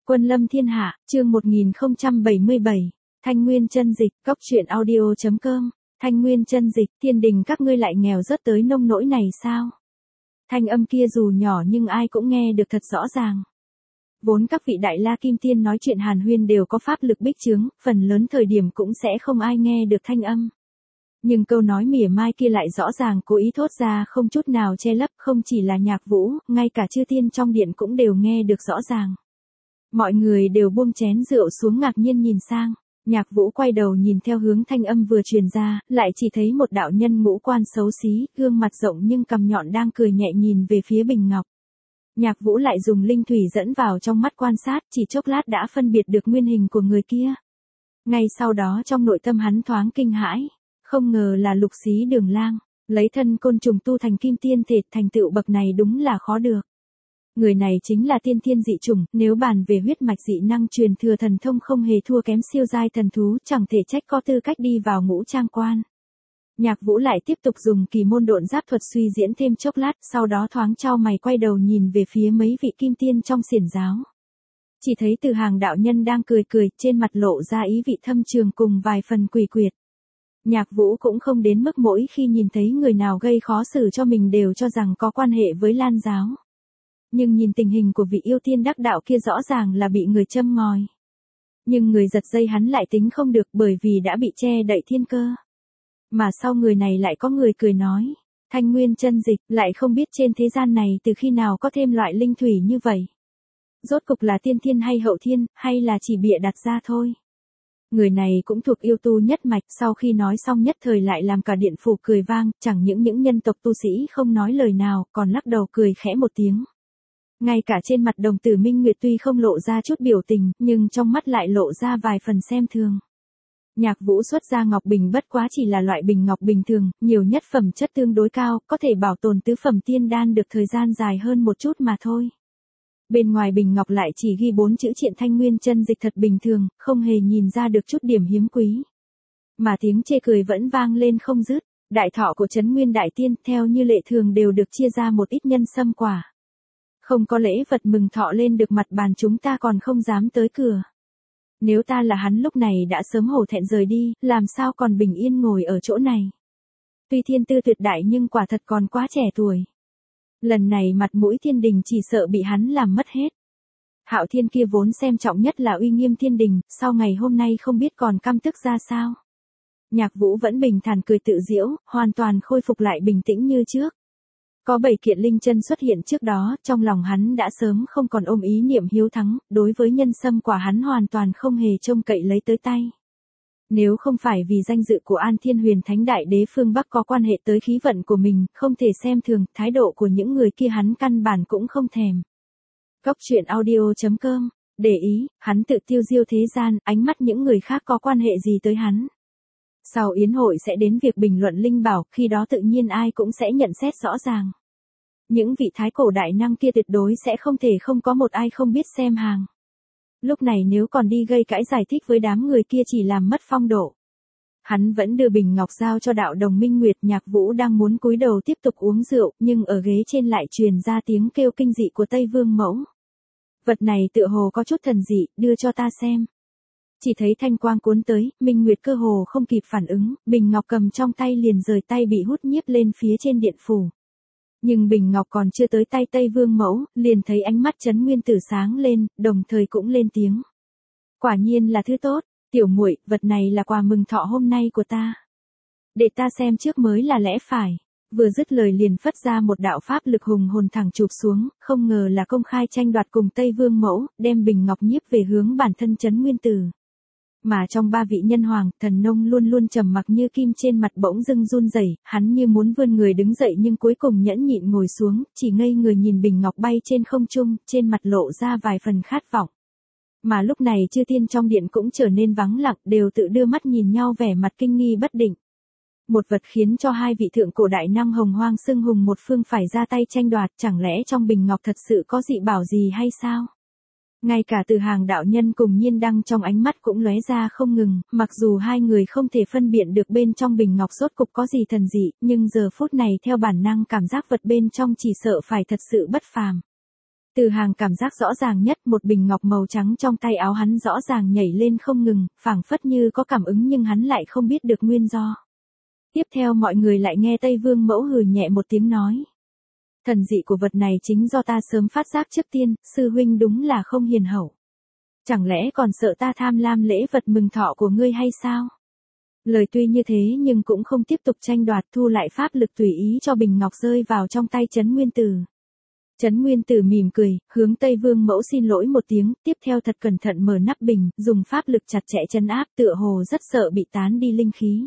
Quân lâm thiên hạ, chương 1077, Thanh Nguyên chân dịch, cóc truyện audio.com, Thanh Nguyên chân dịch, thiên đình các ngươi lại nghèo rớt tới nông nỗi này sao? Thanh âm kia dù nhỏ nhưng ai cũng nghe được thật rõ ràng. Vốn các vị đại la kim tiên nói chuyện hàn huyên đều có pháp lực bích chướng, phần lớn thời điểm cũng sẽ không ai nghe được thanh âm. Nhưng câu nói mỉa mai kia lại rõ ràng cố ý thốt ra không chút nào che lấp, không chỉ là Nhạc Vũ, ngay cả chư tiên trong điện cũng đều nghe được rõ ràng. Mọi người đều buông chén rượu xuống ngạc nhiên nhìn sang, Nhạc Vũ quay đầu nhìn theo hướng thanh âm vừa truyền ra, lại chỉ thấy một đạo nhân ngũ quan xấu xí, gương mặt rộng nhưng cằm nhọn đang cười nhẹ nhìn về phía bình ngọc. Nhạc Vũ lại dùng linh thủy dẫn vào trong mắt quan sát, chỉ chốc lát đã phân biệt được nguyên hình của người kia. Ngay sau đó trong nội tâm hắn thoáng kinh hãi, không ngờ là Lục Xí Đường Lang, lấy thân côn trùng tu thành kim tiên thể, thành tựu bậc này đúng là khó được. Người này chính là tiên thiên dị chủng, nếu bàn về huyết mạch dị năng truyền thừa thần thông không hề thua kém siêu giai thần thú, chẳng thể trách có tư cách đi vào ngũ trang quan. Nhạc Vũ lại tiếp tục dùng kỳ môn độn giáp thuật suy diễn thêm chốc lát, sau đó thoáng chau mày quay đầu nhìn về phía mấy vị kim tiên trong xiển giáo. Chỉ thấy Từ Hàng đạo nhân đang cười cười, trên mặt lộ ra ý vị thâm trường cùng vài phần quỷ quyệt. Nhạc Vũ cũng không đến mức mỗi khi nhìn thấy người nào gây khó xử cho mình đều cho rằng có quan hệ với Lan giáo. Nhưng nhìn tình hình của vị yêu tiên đắc đạo kia rõ ràng là bị người châm ngòi. Nhưng người giật dây hắn lại tính không được bởi vì đã bị che đậy thiên cơ. Mà sau người này lại có người cười nói, Thanh Nguyên chân dịch, lại không biết trên thế gian này từ khi nào có thêm loại linh thủy như vậy. Rốt cục là tiên thiên hay hậu thiên, hay là chỉ bịa đặt ra thôi. Người này cũng thuộc yêu tu nhất mạch, sau khi nói xong nhất thời lại làm cả điện phủ cười vang, chẳng những nhân tộc tu sĩ không nói lời nào, còn lắc đầu cười khẽ một tiếng. Ngay cả trên mặt đồng tử Minh Nguyệt tuy không lộ ra chút biểu tình, nhưng trong mắt lại lộ ra vài phần xem thường. Nhạc Vũ xuất ra ngọc bình bất quá chỉ là loại bình ngọc bình thường, nhiều nhất phẩm chất tương đối cao, có thể bảo tồn tứ phẩm tiên đan được thời gian dài hơn một chút mà thôi. Bên ngoài bình ngọc lại chỉ ghi 4 chữ triện Thanh Nguyên chân dịch thật bình thường, không hề nhìn ra được chút điểm hiếm quý. Mà tiếng chê cười vẫn vang lên không dứt, đại thọ của Trấn Nguyên Đại Tiên theo như lệ thường đều được chia ra một ít nhân sâm quả. Không có lễ vật mừng thọ lên được mặt bàn chúng ta còn không dám tới cửa. Nếu ta là hắn lúc này đã sớm hổ thẹn rời đi, làm sao còn bình yên ngồi ở chỗ này. Tuy thiên tư tuyệt đại nhưng quả thật còn quá trẻ tuổi. Lần này mặt mũi thiên đình chỉ sợ bị hắn làm mất hết. Hạo Thiên kia vốn xem trọng nhất là uy nghiêm thiên đình, sau ngày hôm nay không biết còn căm tức ra sao. Nhạc Vũ vẫn bình thản cười tự giễu, hoàn toàn khôi phục lại bình tĩnh như trước. Có 7 kiện linh chân xuất hiện trước đó, trong lòng hắn đã sớm không còn ôm ý niệm hiếu thắng, đối với nhân sâm quả hắn hoàn toàn không hề trông cậy lấy tới tay. Nếu không phải vì danh dự của An Thiên Huyền Thánh Đại Đế phương Bắc có quan hệ tới khí vận của mình, không thể xem thường, thái độ của những người kia hắn căn bản cũng không thèm. Cóc truyện audio.com, để ý, hắn tự tiêu diêu thế gian, ánh mắt những người khác có quan hệ gì tới hắn. Sau yến hội sẽ đến việc bình luận linh bảo, khi đó tự nhiên ai cũng sẽ nhận xét rõ ràng. Những vị thái cổ đại năng kia tuyệt đối sẽ không thể không có một ai không biết xem hàng. Lúc này nếu còn đi gây cãi giải thích với đám người kia chỉ làm mất phong độ. Hắn vẫn đưa bình ngọc giao cho đạo đồng Minh Nguyệt. Nhạc Vũ đang muốn cúi đầu tiếp tục uống rượu, nhưng ở ghế trên lại truyền ra tiếng kêu kinh dị của Tây Vương Mẫu. Vật này tựa hồ có chút thần dị, đưa cho ta xem. Chỉ thấy thanh quang cuốn tới, Minh Nguyệt cơ hồ không kịp phản ứng, bình ngọc cầm trong tay liền rời tay bị hút nhiếp lên phía trên điện phủ. Nhưng bình ngọc còn chưa tới tay Tây Vương Mẫu, liền thấy ánh mắt Trấn Nguyên Tử sáng lên, đồng thời cũng lên tiếng. Quả nhiên là thứ tốt, tiểu muội, vật này là quà mừng thọ hôm nay của ta. Để ta xem trước mới là lẽ phải. Vừa dứt lời liền phất ra một đạo pháp lực hùng hồn thẳng chụp xuống, không ngờ là công khai tranh đoạt cùng Tây Vương Mẫu, đem bình ngọc nhiếp về hướng bản thân Trấn Nguyên Tử. Mà trong 3 vị nhân hoàng, Thần Nông luôn luôn trầm mặc như kim trên mặt bỗng dưng run rẩy, hắn như muốn vươn người đứng dậy nhưng cuối cùng nhẫn nhịn ngồi xuống, chỉ ngây người nhìn bình ngọc bay trên không trung, trên mặt lộ ra vài phần khát vọng. Mà lúc này chư tiên trong điện cũng trở nên vắng lặng, đều tự đưa mắt nhìn nhau vẻ mặt kinh nghi bất định. Một vật khiến cho 2 vị thượng cổ đại năng hồng hoang xưng hùng một phương phải ra tay tranh đoạt, chẳng lẽ trong bình ngọc thật sự có dị bảo gì hay sao? Ngay cả Từ Hàng đạo nhân cùng Nhiên Đăng trong ánh mắt cũng lóe ra không ngừng, mặc dù hai người không thể phân biệt được bên trong bình ngọc rốt cục có gì thần dị, nhưng giờ phút này theo bản năng cảm giác vật bên trong chỉ sợ phải thật sự bất phàm. Từ hàng cảm giác rõ ràng nhất, một bình ngọc màu trắng trong tay áo hắn rõ ràng nhảy lên không ngừng, phảng phất như có cảm ứng nhưng hắn lại không biết được nguyên do. Tiếp theo mọi người lại nghe Tây Vương Mẫu hừ nhẹ một tiếng nói. Thần dị của vật này chính do ta sớm phát giác trước tiên, sư huynh đúng là không hiền hậu. Chẳng lẽ còn sợ ta tham lam lễ vật mừng thọ của ngươi hay sao? Lời tuy như thế nhưng cũng không tiếp tục tranh đoạt, thu lại pháp lực tùy ý cho bình ngọc rơi vào trong tay Trấn Nguyên Tử. Trấn Nguyên Tử mỉm cười, hướng Tây Vương Mẫu xin lỗi một tiếng, tiếp theo thật cẩn thận mở nắp bình, dùng pháp lực chặt chẽ trấn áp, tựa hồ rất sợ bị tán đi linh khí.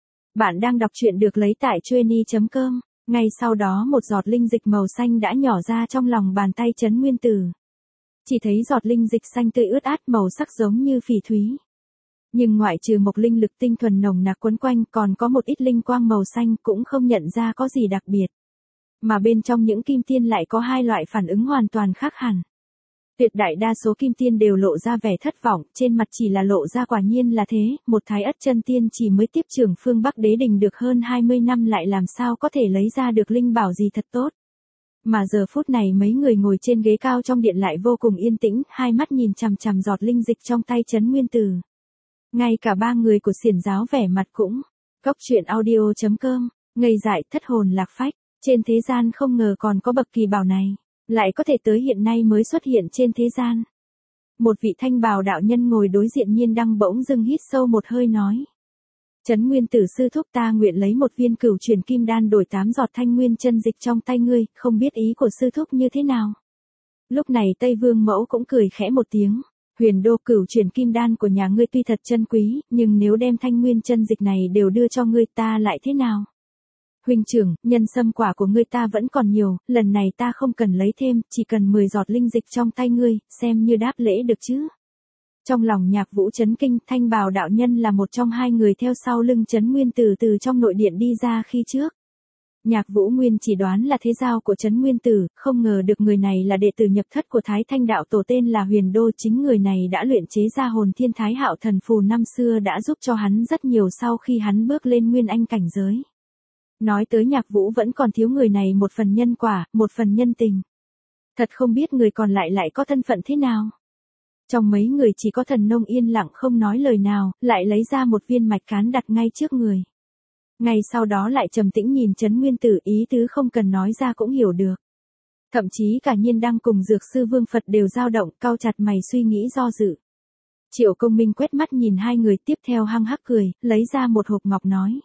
Bạn đang đọc truyện được lấy tại trueni.com. Ngay sau đó một giọt linh dịch màu xanh đã nhỏ ra trong lòng bàn tay Trấn Nguyên Tử. Chỉ thấy giọt linh dịch xanh tươi ướt át, màu sắc giống như phỉ thúy. Nhưng ngoại trừ một linh lực tinh thuần nồng nặc quấn quanh, còn có một ít linh quang màu xanh, cũng không nhận ra có gì đặc biệt. Mà bên trong những kim tiên lại có hai loại phản ứng hoàn toàn khác hẳn. Tuyệt đại đa số kim tiên đều lộ ra vẻ thất vọng, trên mặt chỉ là lộ ra quả nhiên là thế, một Thái Ất chân tiên chỉ mới tiếp trưởng phương Bắc Đế Đình được hơn 20 năm lại làm sao có thể lấy ra được linh bảo gì thật tốt. Mà giờ phút này mấy người ngồi trên ghế cao trong điện lại vô cùng yên tĩnh, hai mắt nhìn chằm chằm giọt linh dịch trong tay Trấn Nguyên Tử. Ngay cả ba người của xiển giáo vẻ mặt cũng. Cốc truyện audio.com, ngây dại thất hồn lạc phách, trên thế gian không ngờ còn có bậc kỳ bảo này, lại có thể tới hiện nay mới xuất hiện trên thế gian. Một vị thanh bào đạo nhân ngồi đối diện Nhiên Đăng bỗng dưng hít sâu một hơi nói. Trấn Nguyên Tử sư thúc, ta nguyện lấy một viên cửu truyền kim đan đổi 8 giọt thanh nguyên chân dịch trong tay ngươi, không biết ý của sư thúc như thế nào. Lúc này Tây Vương Mẫu cũng cười khẽ một tiếng. Huyền đô cửu truyền kim đan của nhà ngươi tuy thật chân quý, nhưng nếu đem thanh nguyên chân dịch này đều đưa cho ngươi ta lại thế nào? Huynh trưởng, nhân sâm quả của ngươi ta vẫn còn nhiều, lần này ta không cần lấy thêm, chỉ cần 10 giọt linh dịch trong tay ngươi, xem như đáp lễ được chứ. Trong lòng Nhạc Vũ chấn kinh, thanh bào đạo nhân là một trong hai người theo sau lưng Trấn Nguyên Tử từ trong nội điện đi ra khi trước. Nhạc Vũ Nguyên chỉ đoán là thế giao của Trấn Nguyên Tử, không ngờ được người này là đệ tử nhập thất của Thái Thanh đạo tổ tên là Huyền Đô, chính người này đã luyện chế ra Hồn Thiên Thái Hạo thần phù năm xưa đã giúp cho hắn rất nhiều sau khi hắn bước lên nguyên anh cảnh giới. Nói tới Nhạc Vũ vẫn còn thiếu người này một phần nhân quả, một phần nhân tình. Thật không biết người còn lại có thân phận thế nào. Trong mấy người chỉ có Thần Nông yên lặng không nói lời nào, lại lấy ra một viên mạch cán đặt ngay trước người. Ngay sau đó lại trầm tĩnh nhìn Trấn Nguyên Tử, ý tứ không cần nói ra cũng hiểu được. Thậm chí cả Nhiên Đăng cùng Dược Sư Vương Phật đều dao động, cau chặt mày suy nghĩ do dự. Triệu Công Minh quét mắt nhìn hai người, tiếp theo hăng hắc cười, lấy ra một hộp ngọc nói.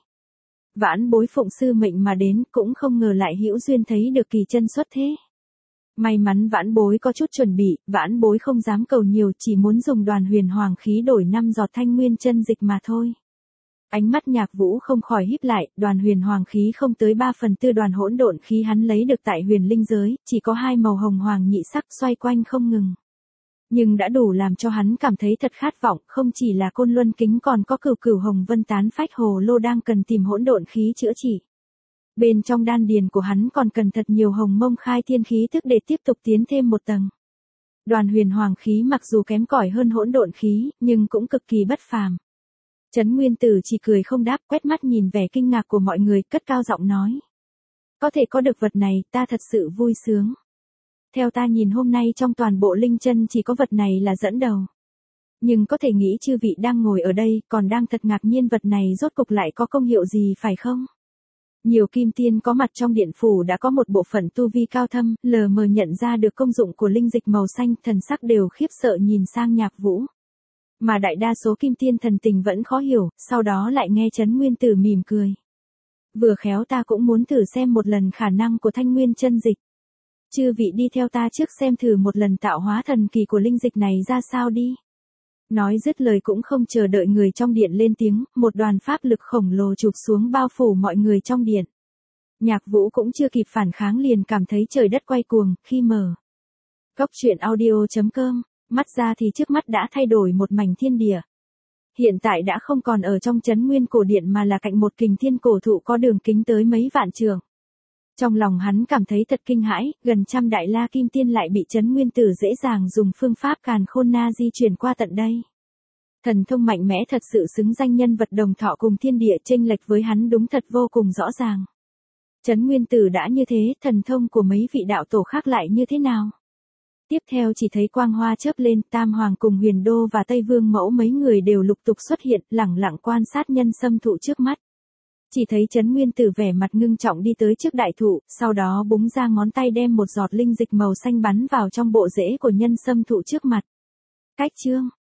Vãn bối phụng sư mệnh mà đến, cũng không ngờ lại hữu duyên thấy được kỳ chân xuất thế. May mắn vãn bối có chút chuẩn bị, vãn bối không dám cầu nhiều, chỉ muốn dùng Đoàn Huyền Hoàng khí đổi 5 giọt thanh nguyên chân dịch mà thôi. Ánh mắt Nhạc Vũ không khỏi híp lại, Đoàn Huyền Hoàng khí không tới 3/4 đoàn hỗn độn khí hắn lấy được tại huyền linh giới, chỉ có hai màu hồng hoàng nhị sắc xoay quanh không ngừng. Nhưng đã đủ làm cho hắn cảm thấy thật khát vọng, không chỉ là Côn Luân kính còn có Cửu Cửu Hồng Vân tán phách hồ lô đang cần tìm hỗn độn khí chữa trị. Bên trong đan điền của hắn còn cần thật nhiều hồng mông khai thiên khí thức để tiếp tục tiến thêm một tầng. Đoàn Huyền Hoàng khí mặc dù kém cỏi hơn hỗn độn khí, nhưng cũng cực kỳ bất phàm. Trấn Nguyên Tử chỉ cười không đáp, quét mắt nhìn vẻ kinh ngạc của mọi người, cất cao giọng nói. Có thể có được vật này, ta thật sự vui sướng. Theo ta nhìn hôm nay trong toàn bộ linh chân chỉ có vật này là dẫn đầu. Nhưng có thể nghĩ chư vị đang ngồi ở đây, còn đang thật ngạc nhiên vật này rốt cục lại có công hiệu gì phải không? Nhiều kim tiên có mặt trong điện phủ đã có một bộ phận tu vi cao thâm, lờ mờ nhận ra được công dụng của linh dịch màu xanh, thần sắc đều khiếp sợ nhìn sang Nhạc Vũ. Mà đại đa số kim tiên thần tình vẫn khó hiểu, sau đó lại nghe Trấn Nguyên Tử mỉm cười. Vừa khéo ta cũng muốn thử xem một lần khả năng của thanh nguyên chân dịch. Chư vị đi theo ta trước xem thử một lần tạo hóa thần kỳ của linh dịch này ra sao đi. Nói dứt lời cũng không chờ đợi người trong điện lên tiếng, một đoàn pháp lực khổng lồ chụp xuống bao phủ mọi người trong điện. Nhạc Vũ cũng chưa kịp phản kháng liền cảm thấy trời đất quay cuồng, khi mở. Cốc truyện audio.com, mắt ra thì trước mắt đã thay đổi một mảnh thiên địa. Hiện tại đã không còn ở trong Trấn Nguyên cổ điện mà là cạnh một kình thiên cổ thụ có đường kính tới mấy vạn trượng. Trong lòng hắn cảm thấy thật kinh hãi, gần trăm đại la kim tiên lại bị Trấn Nguyên Tử dễ dàng dùng phương pháp càn khôn na di chuyển qua tận đây. Thần thông mạnh mẽ thật sự xứng danh nhân vật đồng thọ cùng thiên địa, chênh lệch với hắn đúng thật vô cùng rõ ràng. Trấn Nguyên Tử đã như thế, thần thông của mấy vị đạo tổ khác lại như thế nào? Tiếp theo chỉ thấy quang hoa chớp lên, Tam Hoàng cùng Huyền Đô và Tây Vương Mẫu mấy người đều lục tục xuất hiện, lẳng lặng quan sát nhân sâm thụ trước mắt. Chỉ thấy Trấn Nguyên Tử vẻ mặt ngưng trọng đi tới trước đại thụ, sau đó búng ra ngón tay đem một giọt linh dịch màu xanh bắn vào trong bộ rễ của nhân sâm thụ trước mặt. Cách chương